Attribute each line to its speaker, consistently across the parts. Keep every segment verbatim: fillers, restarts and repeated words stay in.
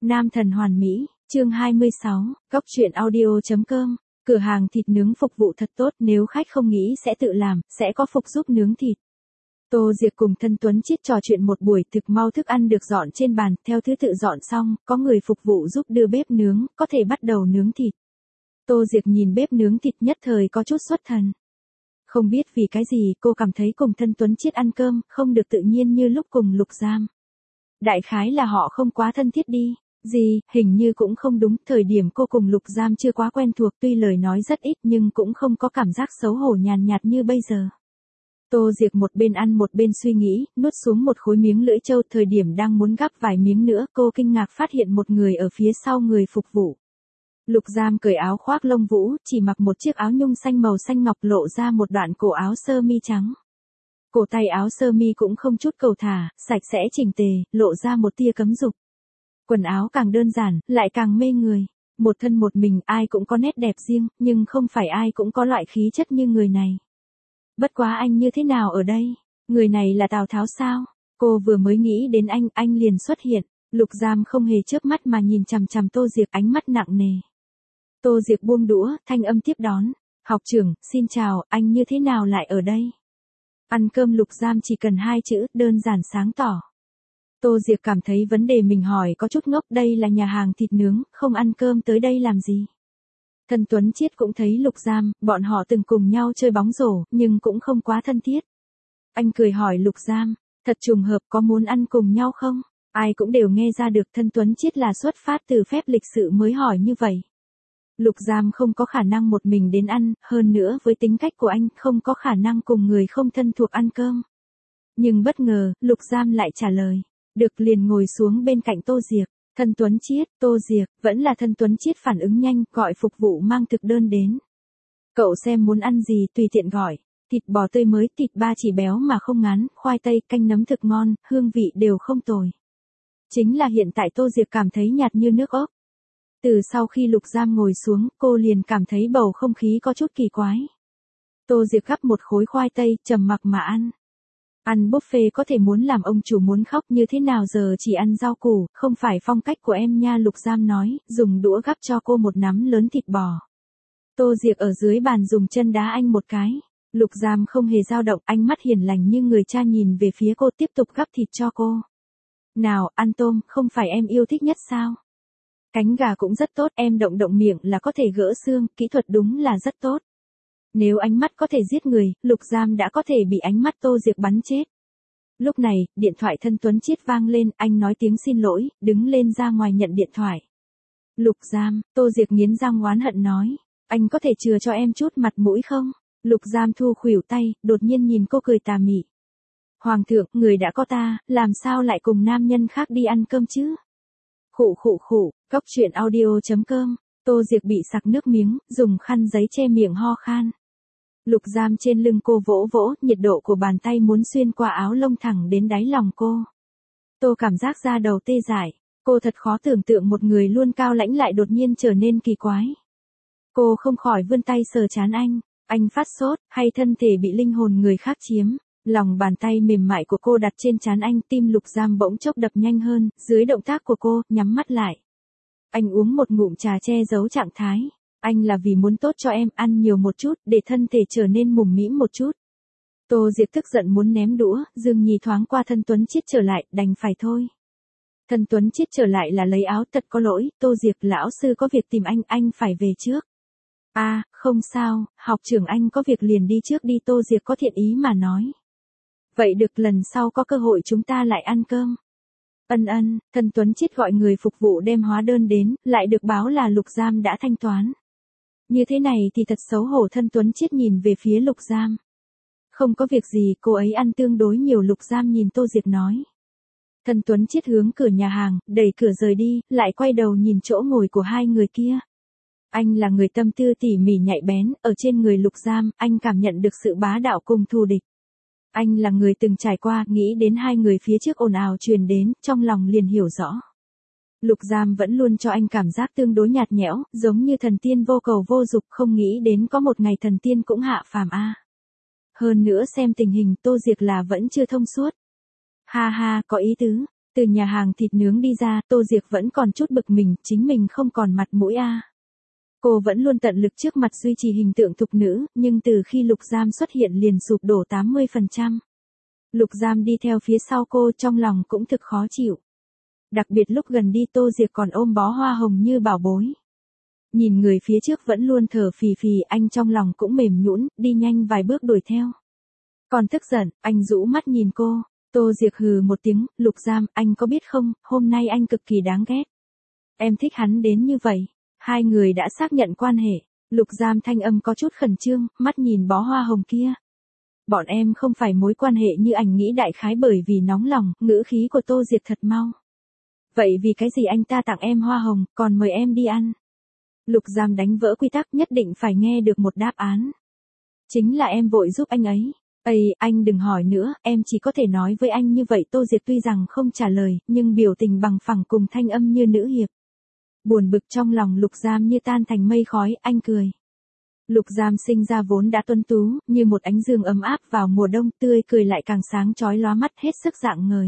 Speaker 1: Nam thần hoàn mỹ, chương hai mươi sáu, Cóc truyện audio.com, cửa hàng thịt nướng phục vụ thật tốt, nếu khách không nghĩ sẽ tự làm, sẽ có phục giúp nướng thịt. Tô Diệc cùng Thân Tuấn Chiết trò chuyện một buổi, thực mau thức ăn được dọn trên bàn, theo thứ tự dọn xong, có người phục vụ giúp đưa bếp nướng, có thể bắt đầu nướng thịt. Tô Diệc nhìn bếp nướng thịt nhất thời có chút xuất thần. Không biết vì cái gì cô cảm thấy cùng Thân Tuấn Chiết ăn cơm, không được tự nhiên như lúc cùng Lục Giam. Đại khái là họ không quá thân thiết đi. Gì, hình như cũng không đúng, thời điểm cô cùng Lục Giam chưa quá quen thuộc, tuy lời nói rất ít nhưng cũng không có cảm giác xấu hổ nhàn nhạt như bây giờ. Tô Diệc một bên ăn một bên suy nghĩ, nuốt xuống một khối miếng lưỡi trâu, thời điểm đang muốn gắp vài miếng nữa, cô kinh ngạc phát hiện một người ở phía sau người phục vụ. Lục Giam cởi áo khoác lông vũ, chỉ mặc một chiếc áo nhung xanh màu xanh ngọc, lộ ra một đoạn cổ áo sơ mi trắng. Cổ tay áo sơ mi cũng không chút cầu thả, sạch sẽ chỉnh tề, lộ ra một tia cấm dục. Quần áo càng đơn giản, lại càng mê người. Một thân một mình, ai cũng có nét đẹp riêng, nhưng không phải ai cũng có loại khí chất như người này. Bất quá anh như thế nào ở đây? Người này là Tào Tháo sao? Cô vừa mới nghĩ đến anh, anh liền xuất hiện. Lục Giam không hề chớp mắt mà nhìn chằm chằm Tô Diệc, ánh mắt nặng nề. Tô Diệc buông đũa, thanh âm tiếp đón. Học trưởng, xin chào, anh như thế nào lại ở đây? Ăn cơm. Lục Giam chỉ cần hai chữ, đơn giản sáng tỏ. Tô Diệc cảm thấy vấn đề mình hỏi có chút ngốc, đây là nhà hàng thịt nướng, không ăn cơm tới đây làm gì? Thân Tuấn Chiết cũng thấy Lục Giam, bọn họ từng cùng nhau chơi bóng rổ, nhưng cũng không quá thân thiết. Anh cười hỏi Lục Giam, thật trùng hợp, có muốn ăn cùng nhau không? Ai cũng đều nghe ra được Thân Tuấn Chiết là xuất phát từ phép lịch sự mới hỏi như vậy. Lục Giam không có khả năng một mình đến ăn, hơn nữa với tính cách của anh, không có khả năng cùng người không thân thuộc ăn cơm. Nhưng bất ngờ, Lục Giam lại trả lời. Được, liền ngồi xuống bên cạnh Tô Diệc. Thân Tuấn Chiết, Tô Diệc, vẫn là Thân Tuấn Chiết phản ứng nhanh, gọi phục vụ mang thực đơn đến. Cậu xem muốn ăn gì tùy tiện gọi. Thịt bò tươi mới, thịt ba chỉ béo mà không ngán, khoai tây, canh nấm thực ngon, hương vị đều không tồi. Chính là hiện tại Tô Diệc cảm thấy nhạt như nước ốc. Từ sau khi Lục Giam ngồi xuống, cô liền cảm thấy bầu không khí có chút kỳ quái. Tô Diệc gắp một khối khoai tây, trầm mặc mà ăn. Ăn buffet có thể muốn làm ông chủ muốn khóc, như thế nào giờ chỉ ăn rau củ, không phải phong cách của em nha. Lục Giam nói, dùng đũa gắp cho cô một nắm lớn thịt bò. Tô Diệc ở dưới bàn dùng chân đá anh một cái. Lục Giam không hề dao động, ánh mắt hiền lành như người cha nhìn về phía cô, tiếp tục gắp thịt cho cô. Nào, ăn tôm, không phải em yêu thích nhất sao? Cánh gà cũng rất tốt, em động động miệng là có thể gỡ xương, kỹ thuật đúng là rất tốt. Nếu ánh mắt có thể giết người, Lục Giam đã có thể bị ánh mắt Tô Diệc bắn chết. Lúc này, điện thoại Thân Tuấn Chiết vang lên, anh nói tiếng xin lỗi, đứng lên ra ngoài nhận điện thoại. Lục Giam, Tô Diệc nghiến răng oán hận nói, anh có thể chừa cho em chút mặt mũi không? Lục Giam thu khuỷu tay, đột nhiên nhìn cô cười tà mị. Hoàng thượng, người đã có ta, làm sao lại cùng nam nhân khác đi ăn cơm chứ? Khụ khụ khụ, Cóc truyện audio.com, Tô Diệc bị sặc nước miếng, dùng khăn giấy che miệng ho khan. Lục Giam trên lưng cô vỗ vỗ, nhiệt độ của bàn tay muốn xuyên qua áo lông thẳng đến đáy lòng cô. Tô cảm giác da đầu tê dại, cô thật khó tưởng tượng một người luôn cao lãnh lại đột nhiên trở nên kỳ quái. Cô không khỏi vươn tay sờ trán anh, anh phát sốt, hay thân thể bị linh hồn người khác chiếm. Lòng bàn tay mềm mại của cô đặt trên trán anh, tim Lục Giam bỗng chốc đập nhanh hơn, dưới động tác của cô, nhắm mắt lại. Anh uống một ngụm trà che giấu trạng thái. Anh là vì muốn tốt cho em, ăn nhiều một chút, để thân thể trở nên mùm mĩm một chút. Tô Diệc tức giận muốn ném đũa, Dương Nhi thoáng qua Thân Tuấn Chiết trở lại, đành phải thôi. Thân Tuấn Chiết trở lại là lấy áo, thật có lỗi, Tô Diệc, lão sư có việc tìm anh, anh phải về trước. À, không sao, học trưởng anh có việc liền đi trước đi. Tô Diệc có thiện ý mà nói. Vậy được, lần sau có cơ hội chúng ta lại ăn cơm. Ân ân, Thân Tuấn Chiết gọi người phục vụ đem hóa đơn đến, lại được báo là Lục Giam đã thanh toán. Như thế này thì thật xấu hổ. Thân Tuấn Chiết nhìn về phía Lục Giam. Không có việc gì, cô ấy ăn tương đối nhiều. Lục Giam nhìn Tô Diệc nói. Thân Tuấn Chiết hướng cửa nhà hàng, đẩy cửa rời đi, lại quay đầu nhìn chỗ ngồi của hai người kia. Anh là người tâm tư tỉ mỉ nhạy bén, ở trên người Lục Giam, anh cảm nhận được sự bá đạo cùng thù địch. Anh là người từng trải qua, nghĩ đến hai người phía trước ồn ào truyền đến, trong lòng liền hiểu rõ. Lục Giam vẫn luôn cho anh cảm giác tương đối nhạt nhẽo, giống như thần tiên vô cầu vô dục, không nghĩ đến có một ngày thần tiên cũng hạ phàm a. Hơn nữa xem tình hình Tô Diệc là vẫn chưa thông suốt. Ha ha, có ý tứ. Từ nhà hàng thịt nướng đi ra, Tô Diệc vẫn còn chút bực mình, chính mình không còn mặt mũi a. Cô vẫn luôn tận lực trước mặt duy trì hình tượng thục nữ, nhưng từ khi Lục Giam xuất hiện liền sụp đổ tám mươi phần trăm. Lục Giam đi theo phía sau cô, trong lòng cũng thực khó chịu. Đặc biệt lúc gần đi Tô Diệc còn ôm bó hoa hồng như bảo bối. Nhìn người phía trước vẫn luôn thở phì phì, anh trong lòng cũng mềm nhũn, đi nhanh vài bước đuổi theo. Còn tức giận, anh rũ mắt nhìn cô. Tô Diệc hừ một tiếng, Lục Giam, anh có biết không, hôm nay anh cực kỳ đáng ghét. Em thích hắn đến như vậy. Hai người đã xác nhận quan hệ. Lục Giam thanh âm có chút khẩn trương, mắt nhìn bó hoa hồng kia. Bọn em không phải mối quan hệ như anh nghĩ, đại khái bởi vì nóng lòng, ngữ khí của Tô Diệc thật mau. Vậy vì cái gì anh ta tặng em hoa hồng, còn mời em đi ăn? Lục Giam đánh vỡ quy tắc, nhất định phải nghe được một đáp án. Chính là em vội giúp anh ấy. Ây, anh đừng hỏi nữa, em chỉ có thể nói với anh như vậy. Tô Diệc tuy rằng không trả lời, nhưng biểu tình bằng phẳng cùng thanh âm như nữ hiệp. Buồn bực trong lòng Lục Giam như tan thành mây khói, anh cười. Lục Giam sinh ra vốn đã tuấn tú, như một ánh dương ấm áp vào mùa đông, tươi cười lại càng sáng chói lóa mắt, hết sức rạng ngời.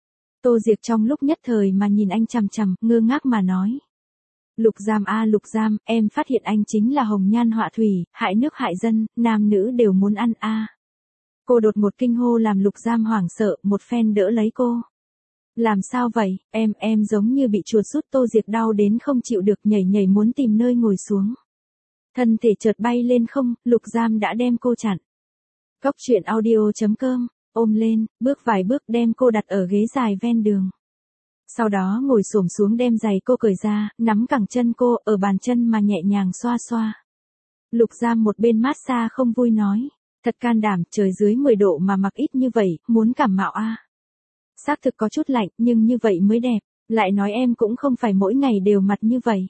Speaker 1: Tô Diệc trong lúc nhất thời mà nhìn anh chằm chằm, ngơ ngác mà nói. Lục Giam a Lục Giam, em phát hiện anh chính là hồng nhan họa thủy, hại nước hại dân, nam nữ đều muốn ăn a. Cô đột ngột kinh hô làm Lục Giam hoảng sợ, một phen đỡ lấy cô. Làm sao vậy, em, em giống như bị chuột rút. Tô Diệc đau đến không chịu được, nhảy nhảy muốn tìm nơi ngồi xuống. Thân thể chợt bay lên không, Lục Giam đã đem cô chặn. Cóc truyện audio chấm com, ôm lên, bước vài bước đem cô đặt ở ghế dài ven đường. Sau đó ngồi xổm xuống đem giày cô cởi ra, nắm cẳng chân cô, ở bàn chân mà nhẹ nhàng xoa xoa. Lục Giam một bên mát xa không vui nói. Thật can đảm, trời dưới mười độ mà mặc ít như vậy, muốn cảm mạo a. À. Xác thực có chút lạnh, nhưng như vậy mới đẹp, lại nói em cũng không phải mỗi ngày đều mặt như vậy.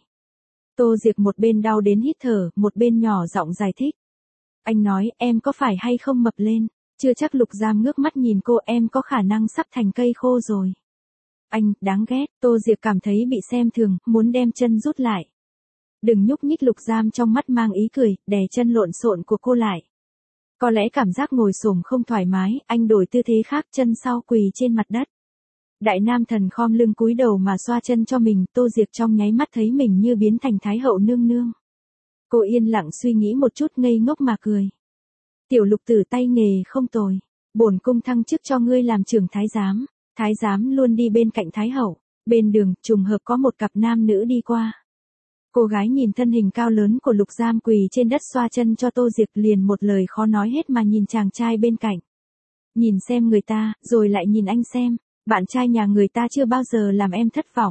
Speaker 1: Tô Diệc một bên đau đến hít thở, một bên nhỏ giọng giải thích. Anh nói, em có phải hay không mập lên, chưa chắc. Lục Giam ngước mắt nhìn cô, em có khả năng sắp thành cây khô rồi. Anh, đáng ghét. Tô Diệc cảm thấy bị xem thường, muốn đem chân rút lại. Đừng nhúc nhích. Lục Giam trong mắt mang ý cười, đè chân lộn xộn của cô lại. Có lẽ cảm giác ngồi xổm không thoải mái, anh đổi tư thế khác, chân sau quỳ trên mặt đất. Đại nam thần khom lưng cúi đầu mà xoa chân cho mình. Tô Diệc trong nháy mắt thấy mình như biến thành Thái hậu nương nương. Cô yên lặng suy nghĩ một chút, ngây ngốc mà cười. Tiểu Lục tử tay nghề không tồi, bổn cung thăng chức cho ngươi làm trưởng thái giám. Thái giám luôn đi bên cạnh Thái hậu. Bên đường, trùng hợp có một cặp nam nữ đi qua. Cô gái nhìn thân hình cao lớn của Lục Giam quỳ trên đất xoa chân cho Tô Diệc, liền một lời khó nói hết mà nhìn chàng trai bên cạnh. Nhìn xem người ta, rồi lại nhìn anh xem, bạn trai nhà người ta chưa bao giờ làm em thất vọng.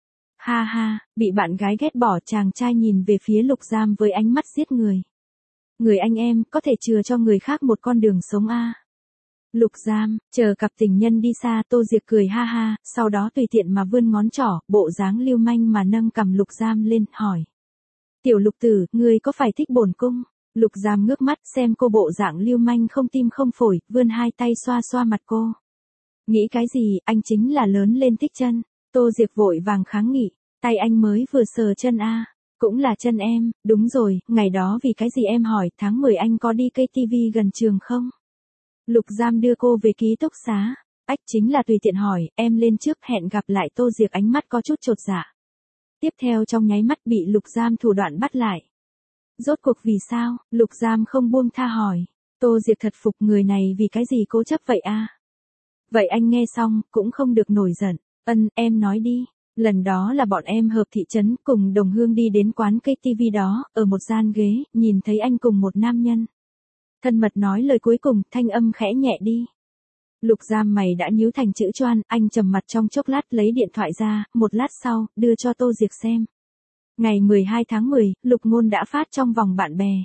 Speaker 1: Ha ha, bị bạn gái ghét bỏ. Chàng trai nhìn về phía Lục Giam với ánh mắt giết người. Người anh em, có thể chừa cho người khác một con đường sống a. À. Lục Giam, chờ cặp tình nhân đi xa. Tô Diệc cười ha ha, sau đó tùy tiện mà vươn ngón trỏ, bộ dáng lưu manh mà nâng cằm Lục Giam lên, hỏi. Tiểu Lục tử, ngươi có phải thích bổn cung? Lục Giam ngước mắt xem cô bộ dạng lưu manh không tim không phổi, vươn hai tay xoa xoa mặt cô. Nghĩ cái gì, anh chính là lớn lên thích chân. Tô Diệc vội vàng kháng nghị, tay anh mới vừa sờ chân a. À. Cũng là chân em, đúng rồi, ngày đó vì cái gì em hỏi, tháng mười anh có đi cây tivi gần trường không? Lục Giam đưa cô về ký túc xá. Ách, chính là tùy tiện hỏi, em lên trước, hẹn gặp lại. Tô Diệc ánh mắt có chút chột dạ. Tiếp theo trong nháy mắt bị Lục Giam thủ đoạn bắt lại. Rốt cuộc vì sao? Lục Giam không buông tha hỏi. Tô Diệc thật phục, người này vì cái gì cố chấp vậy a? À? Vậy anh nghe xong, cũng không được nổi giận. Ân, em nói đi. Lần đó là bọn em hợp thị trấn, cùng đồng hương đi đến quán cây tivi đó, ở một gian ghế, nhìn thấy anh cùng một nam nhân. Thân mật nói lời cuối cùng, thanh âm khẽ nhẹ đi. Lục Giam mày đã nhíu thành chữ choan, anh trầm mặt trong chốc lát lấy điện thoại ra, một lát sau, đưa cho Tô Diệc xem. Ngày mười hai tháng mười, Lục Ngôn đã phát trong vòng bạn bè.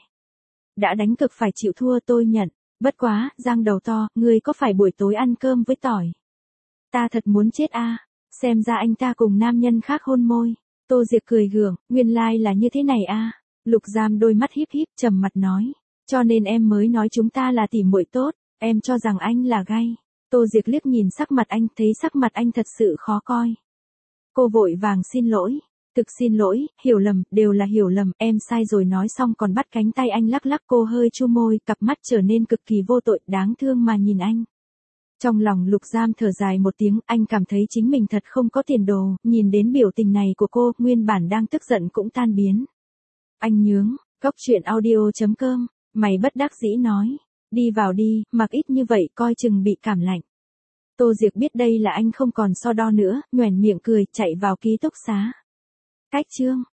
Speaker 1: Đã đánh cực phải chịu thua, tôi nhận. Bất quá, Giang đầu to, ngươi có phải buổi tối ăn cơm với tỏi? Ta thật muốn chết a. À. Xem ra anh ta cùng nam nhân khác hôn môi. Tô Diệc cười gượng, nguyên lai like là như thế này a. À. Lục Giam đôi mắt híp híp trầm mặt nói. Cho nên em mới nói chúng ta là tỉ muội tốt, em cho rằng anh là gay. Tô Diệc liếc nhìn sắc mặt anh, thấy sắc mặt anh thật sự khó coi. Cô vội vàng xin lỗi. Thực xin lỗi, hiểu lầm, đều là hiểu lầm, em sai rồi. Nói xong còn bắt cánh tay anh lắc lắc. Cô hơi chu môi, cặp mắt trở nên cực kỳ vô tội, đáng thương mà nhìn anh. Trong lòng Lục Giam thở dài một tiếng, anh cảm thấy chính mình thật không có tiền đồ, nhìn đến biểu tình này của cô, nguyên bản đang tức giận cũng tan biến. Anh nhướng, Cóc truyện audio chấm com, mày bất đắc dĩ nói, đi vào đi, mặc ít như vậy coi chừng bị cảm lạnh. Tô Diệc biết đây là anh không còn so đo nữa, nhoẻn miệng cười, chạy vào ký túc xá. Cách chương